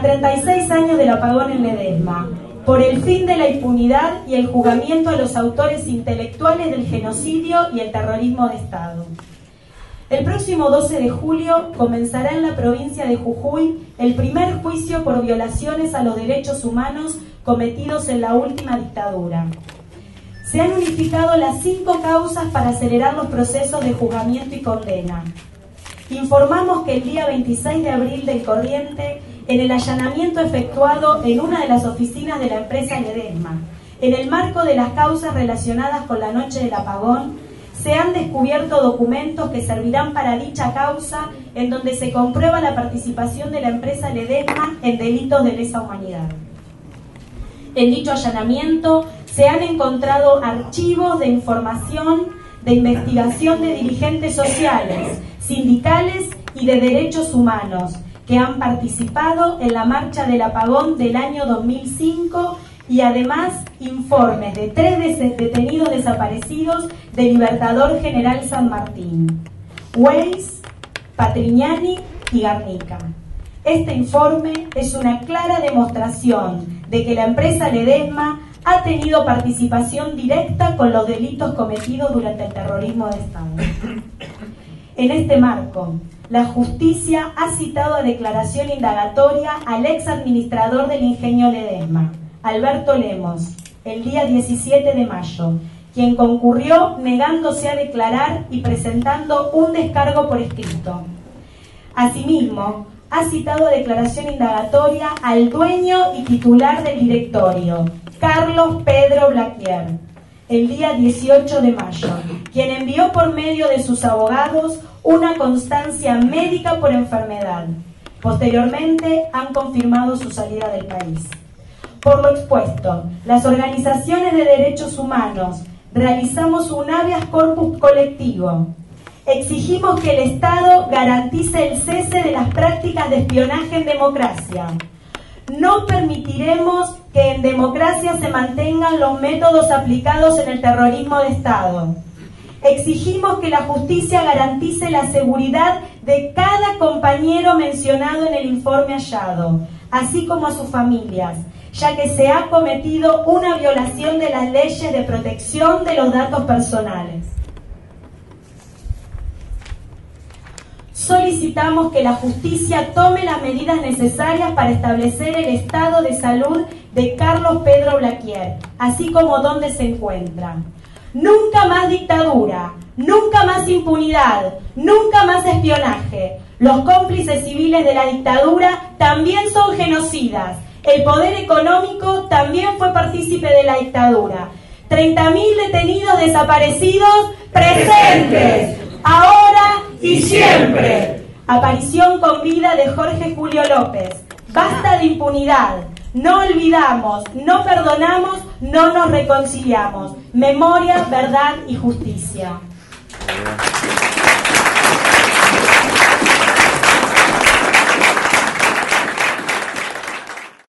36 años del apagón en Ledesma, por el fin de la impunidad y el juzgamiento a los autores intelectuales del genocidio y el terrorismo de Estado. El próximo 12 de julio comenzará en la provincia de Jujuy el primer juicio por violaciones a los derechos humanos cometidos en la última dictadura. Se han unificado las 5 causas para acelerar los procesos de juzgamiento y condena. Informamos que el día 26 de abril del corriente, en el allanamiento efectuado en una de las oficinas de la empresa Ledesma, en el marco de las causas relacionadas con la noche del apagón, se han descubierto documentos que servirán para dicha causa, en donde se comprueba la participación de la empresa Ledesma en delitos de lesa humanidad. En dicho allanamiento se han encontrado archivos de información de investigación de dirigentes sociales, sindicales y de derechos humanos que han participado en la marcha del apagón del año 2005 y además informes de 3 detenidos desaparecidos de Libertador General San Martín, Weiss, Patrignani y Garnica. Este informe es una clara demostración de que la empresa Ledesma ha tenido participación directa con los delitos cometidos durante el terrorismo de Estado. En este marco, la justicia ha citado a declaración indagatoria al ex administrador del ingenio Ledesma, Alberto Lemos, el día 17 de mayo, quien concurrió negándose a declarar y presentando un descargo por escrito. Asimismo, ha citado a declaración indagatoria al dueño y titular del directorio, Carlos Pedro Blaquier, el día 18 de mayo, quien envió por medio de sus abogados una constancia médica por enfermedad. Posteriormente han confirmado su salida del país. Por lo expuesto, las organizaciones de derechos humanos realizamos un habeas corpus colectivo. Exigimos que el Estado garantice el cese de las prácticas de espionaje en democracia. No permitiremos que en democracia se mantengan los métodos aplicados en el terrorismo de Estado. Exigimos que la justicia garantice la seguridad de cada compañero mencionado en el informe hallado, así como a sus familias, ya que se ha cometido una violación de las leyes de protección de los datos personales. Solicitamos que la justicia tome las medidas necesarias para establecer el estado de salud de Carlos Pedro Blaquier, así como dónde se encuentra. Nunca más dictadura, nunca más impunidad, nunca más espionaje. Los cómplices civiles de la dictadura también son genocidas. El poder económico también fue partícipe de la dictadura. 30.000 detenidos desaparecidos presentes, ahora y siempre. Aparición con vida de Jorge Julio López. Basta de impunidad. No olvidamos, no perdonamos, no nos reconciliamos. Memoria, verdad y justicia.